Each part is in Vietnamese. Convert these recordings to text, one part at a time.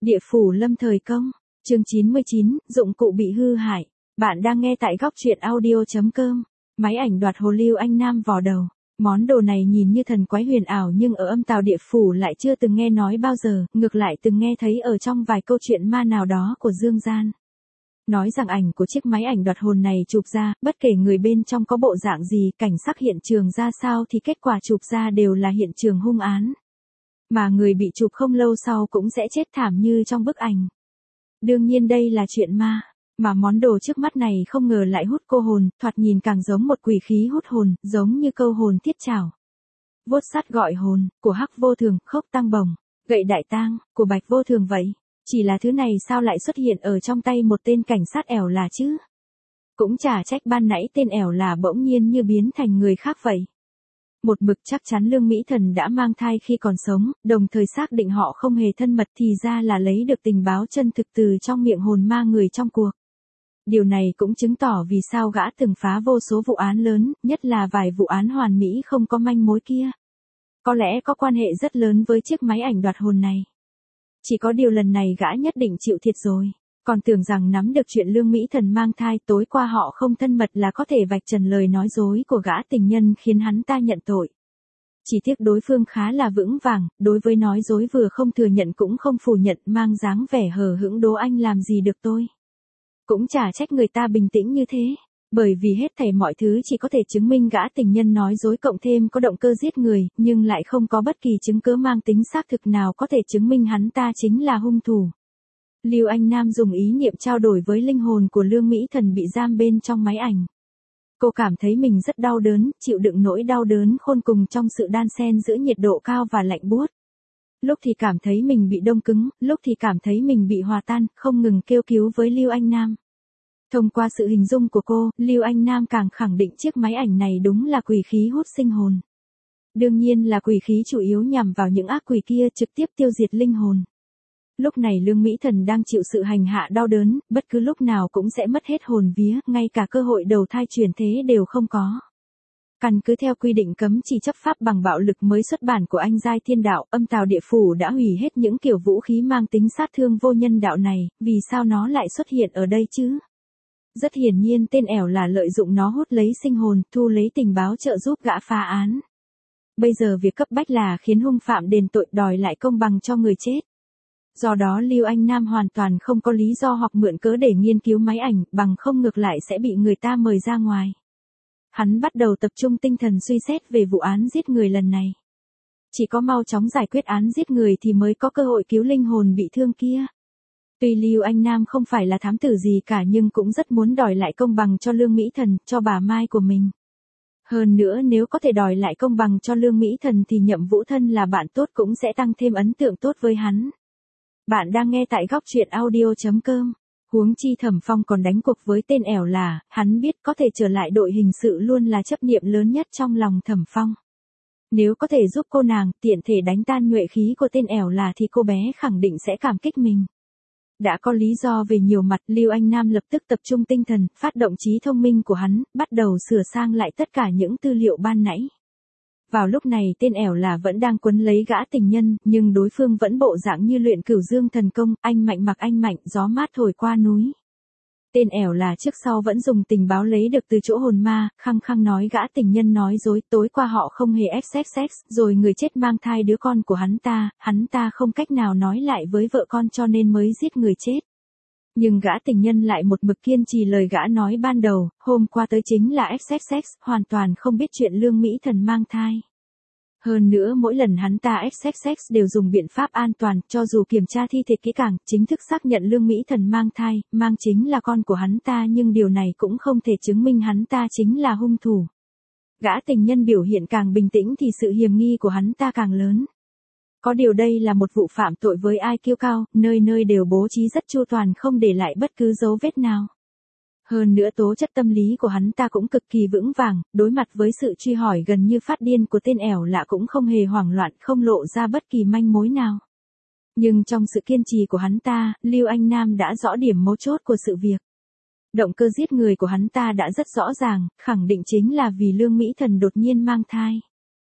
Địa phủ lâm thời công, chương 99, dụng cụ bị hư hại. Bạn đang nghe tại góc truyện audio.com. Máy ảnh đoạt hồ Lưu Anh Nam vò đầu. Món đồ này nhìn như thần quái huyền ảo nhưng ở âm tào địa phủ lại chưa từng nghe nói bao giờ, ngược lại từng nghe thấy ở trong vài câu chuyện ma nào đó của dương gian. Nói rằng ảnh của chiếc máy ảnh đoạt hồn này chụp ra, bất kể người bên trong có bộ dạng gì, cảnh sắc hiện trường ra sao thì kết quả chụp ra đều là hiện trường hung án. Mà người bị chụp không lâu sau cũng sẽ chết thảm như trong bức ảnh. Đương nhiên đây là chuyện ma, mà món đồ trước mắt này không ngờ lại hút cô hồn, thoạt nhìn càng giống một quỷ khí hút hồn, giống như câu hồn thiết trảo. Vốt sắt gọi hồn, của Hắc Vô Thường, khốc tăng bồng, gậy đại tang, của Bạch Vô Thường vậy. Chỉ là thứ này sao lại xuất hiện ở trong tay một tên cảnh sát ẻo là chứ? Cũng chả trách ban nãy tên ẻo là bỗng nhiên như biến thành người khác vậy. Một mực chắc chắn Lương Mỹ Thần đã mang thai khi còn sống, đồng thời xác định họ không hề thân mật thì ra là lấy được tình báo chân thực từ trong miệng hồn ma người trong cuộc. Điều này cũng chứng tỏ vì sao gã từng phá vô số vụ án lớn, nhất là vài vụ án hoàn mỹ không có manh mối kia. Có lẽ có quan hệ rất lớn với chiếc máy ảnh đoạt hồn này. Chỉ có điều lần này gã nhất định chịu thiệt rồi. Còn tưởng rằng nắm được chuyện Lương Mỹ Thần mang thai tối qua họ không thân mật là có thể vạch trần lời nói dối của gã tình nhân khiến hắn ta nhận tội. Chỉ tiếc đối phương khá là vững vàng, đối với nói dối vừa không thừa nhận cũng không phủ nhận, mang dáng vẻ hờ hững đố anh làm gì được tôi. Cũng chả trách người ta bình tĩnh như thế, bởi vì hết thảy mọi thứ chỉ có thể chứng minh gã tình nhân nói dối cộng thêm có động cơ giết người, nhưng lại không có bất kỳ chứng cứ mang tính xác thực nào có thể chứng minh hắn ta chính là hung thủ. Lưu Anh Nam dùng ý niệm trao đổi với linh hồn của Lương Mỹ Thần bị giam bên trong máy ảnh. Cô cảm thấy mình rất đau đớn, chịu đựng nỗi đau đớn khôn cùng trong sự đan xen giữa nhiệt độ cao và lạnh buốt. Lúc thì cảm thấy mình bị đông cứng, lúc thì cảm thấy mình bị hòa tan, không ngừng kêu cứu với Lưu Anh Nam. Thông qua sự hình dung của cô, Lưu Anh Nam càng khẳng định chiếc máy ảnh này đúng là quỷ khí hút sinh hồn. Đương nhiên là quỷ khí chủ yếu nhằm vào những ác quỷ kia trực tiếp tiêu diệt linh hồn. Lúc này Lương Mỹ Thần đang chịu sự hành hạ đau đớn, bất cứ lúc nào cũng sẽ mất hết hồn vía, ngay cả cơ hội đầu thai chuyển thế đều không có. Căn cứ theo quy định cấm chỉ chấp pháp bằng bạo lực mới xuất bản của Anh Giai Thiên Đạo, âm tào địa phủ đã hủy hết những kiểu vũ khí mang tính sát thương vô nhân đạo này, vì sao nó lại xuất hiện ở đây chứ? Rất hiển nhiên tên ẻo là lợi dụng nó hút lấy sinh hồn, thu lấy tình báo trợ giúp gã phá án. Bây giờ việc cấp bách là khiến hung phạm đền tội, đòi lại công bằng cho người chết. Do đó Lưu Anh Nam hoàn toàn không có lý do hoặc mượn cớ để nghiên cứu máy ảnh, bằng không ngược lại sẽ bị người ta mời ra ngoài. Hắn bắt đầu tập trung tinh thần suy xét về vụ án giết người lần này. Chỉ có mau chóng giải quyết án giết người thì mới có cơ hội cứu linh hồn bị thương kia. Tuy Lưu Anh Nam không phải là thám tử gì cả nhưng cũng rất muốn đòi lại công bằng cho Lương Mỹ Thần, cho bà Mai của mình. Hơn nữa nếu có thể đòi lại công bằng cho Lương Mỹ Thần thì Nhậm Vũ Thân là bạn tốt cũng sẽ tăng thêm ấn tượng tốt với hắn. Bạn đang nghe tại góc truyện audio.com. Huống chi Thẩm Phong còn đánh cuộc với tên ẻo là, hắn biết có thể trở lại đội hình sự luôn là chấp niệm lớn nhất trong lòng Thẩm Phong. Nếu có thể giúp cô nàng tiện thể đánh tan nhuệ khí của tên ẻo là thì cô bé khẳng định sẽ cảm kích mình. Đã có lý do về nhiều mặt, Lưu Anh Nam lập tức tập trung tinh thần, phát động trí thông minh của hắn, bắt đầu sửa sang lại tất cả những tư liệu ban nãy. Vào lúc này tên ẻo là vẫn đang quấn lấy gã tình nhân, nhưng đối phương vẫn bộ dạng như luyện Cửu Dương thần công, anh mạnh mặc anh mạnh, gió mát thổi qua núi. Tên ẻo là trước sau vẫn dùng tình báo lấy được từ chỗ hồn ma, khăng khăng nói gã tình nhân nói dối, tối qua họ không hề sex, rồi người chết mang thai đứa con của hắn ta không cách nào nói lại với vợ con cho nên mới giết người chết. Nhưng gã tình nhân lại một mực kiên trì lời gã nói ban đầu, hôm qua tới chính là sex, hoàn toàn không biết chuyện Lương Mỹ Thần mang thai. Hơn nữa mỗi lần hắn ta sex đều dùng biện pháp an toàn, cho dù kiểm tra thi thể kỹ càng, chính thức xác nhận Lương Mỹ Thần mang thai, mang chính là con của hắn ta nhưng điều này cũng không thể chứng minh hắn ta chính là hung thủ. Gã tình nhân biểu hiện càng bình tĩnh thì sự hiềm nghi của hắn ta càng lớn. Có điều đây là một vụ phạm tội với IQ cao, nơi nơi đều bố trí rất chu toàn không để lại bất cứ dấu vết nào. Hơn nữa tố chất tâm lý của hắn ta cũng cực kỳ vững vàng, đối mặt với sự truy hỏi gần như phát điên của tên ẻo lạ cũng không hề hoảng loạn, không lộ ra bất kỳ manh mối nào. Nhưng trong sự kiên trì của hắn ta, Lưu Anh Nam đã rõ điểm mấu chốt của sự việc. Động cơ giết người của hắn ta đã rất rõ ràng, khẳng định chính là vì Lương Mỹ Thần đột nhiên mang thai.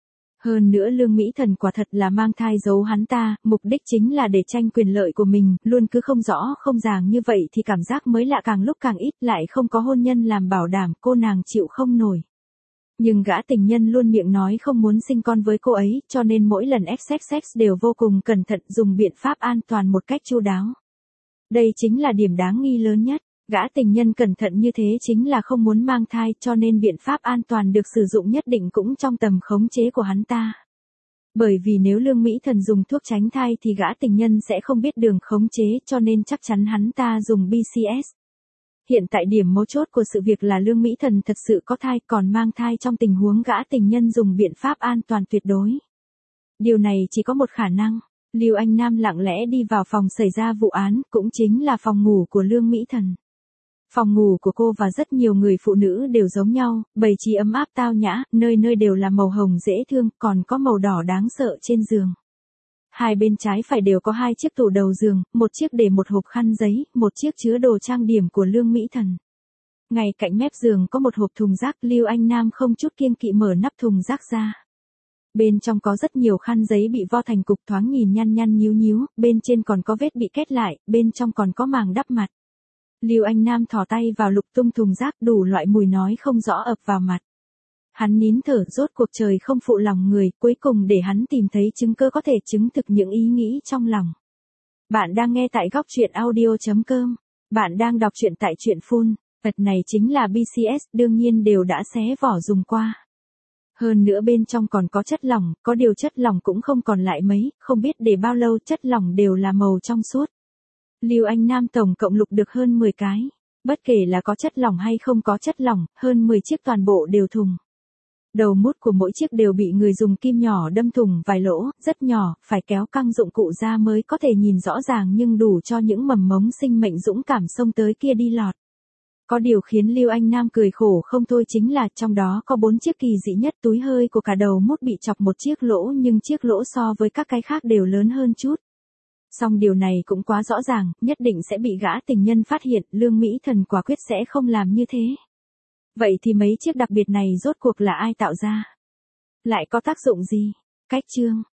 Hơn nữa Lương Mỹ Thần quả thật là mang thai giấu hắn ta, mục đích chính là để tranh quyền lợi của mình, luôn cứ không rõ không ràng như vậy thì cảm giác mới lạ càng lúc càng ít, lại không có hôn nhân làm bảo đảm, cô nàng chịu không nổi. Nhưng gã tình nhân luôn miệng nói không muốn sinh con với cô ấy, cho nên mỗi lần sex đều vô cùng cẩn thận, dùng biện pháp an toàn một cách chu đáo. Đây chính là điểm đáng nghi lớn nhất. Gã tình nhân cẩn thận như thế chính là không muốn mang thai, cho nên biện pháp an toàn được sử dụng nhất định cũng trong tầm khống chế của hắn ta. Bởi vì nếu Lương Mỹ Thần dùng thuốc tránh thai thì gã tình nhân sẽ không biết đường khống chế, cho nên chắc chắn hắn ta dùng BCS. Hiện tại điểm mấu chốt của sự việc là Lương Mỹ Thần thật sự có thai, còn mang thai trong tình huống gã tình nhân dùng biện pháp an toàn tuyệt đối. Điều này chỉ có một khả năng. Lưu Anh Nam lặng lẽ đi vào phòng xảy ra vụ án, cũng chính là phòng ngủ của Lương Mỹ Thần. Phòng ngủ của cô và rất nhiều người phụ nữ đều giống nhau, bày trí ấm áp tao nhã, nơi nơi đều là màu hồng dễ thương, còn có màu đỏ đáng sợ trên giường. Hai bên trái phải đều có hai chiếc tủ đầu giường, một chiếc để một hộp khăn giấy, một chiếc chứa đồ trang điểm của Lương Mỹ Thần. Ngay cạnh mép giường có một hộp thùng rác, Lưu Anh Nam không chút kiêng kỵ mở nắp thùng rác ra. Bên trong có rất nhiều khăn giấy bị vo thành cục, thoáng nhìn nhăn nhăn nhíu nhíu, bên trên còn có vết bị kết lại, bên trong còn có màng đắp mặt. Lưu Anh Nam thò tay vào lục tung thùng rác, đủ loại mùi nói không rõ ập vào mặt. Hắn nín thở, rốt cuộc trời không phụ lòng người, cuối cùng để hắn tìm thấy chứng cứ có thể chứng thực những ý nghĩ trong lòng. Bạn đang nghe tại góc truyện audio.com. Bạn đang đọc truyện tại truyện Phun. Vật này chính là BCS, đương nhiên đều đã xé vỏ dùng qua. Hơn nữa bên trong còn có chất lỏng, có điều chất lỏng cũng không còn lại mấy, không biết để bao lâu, chất lỏng đều là màu trong suốt. Lưu Anh Nam tổng cộng lục được hơn 10 cái. Bất kể là có chất lỏng hay không có chất lỏng, hơn 10 chiếc toàn bộ đều thùng. Đầu mút của mỗi chiếc đều bị người dùng kim nhỏ đâm thủng vài lỗ, rất nhỏ, phải kéo căng dụng cụ ra mới có thể nhìn rõ ràng, nhưng đủ cho những mầm mống sinh mệnh dũng cảm xông tới kia đi lọt. Có điều khiến Lưu Anh Nam cười khổ không thôi chính là trong đó có 4 chiếc kỳ dị nhất, túi hơi của cả đầu mút bị chọc một chiếc lỗ, nhưng chiếc lỗ so với các cái khác đều lớn hơn chút. Song điều này cũng quá rõ ràng, nhất định sẽ bị gã tình nhân phát hiện, Lương Mỹ Thần quả quyết sẽ không làm như thế. Vậy thì mấy chiếc đặc biệt này rốt cuộc là ai tạo ra? Lại có tác dụng gì? Cách chương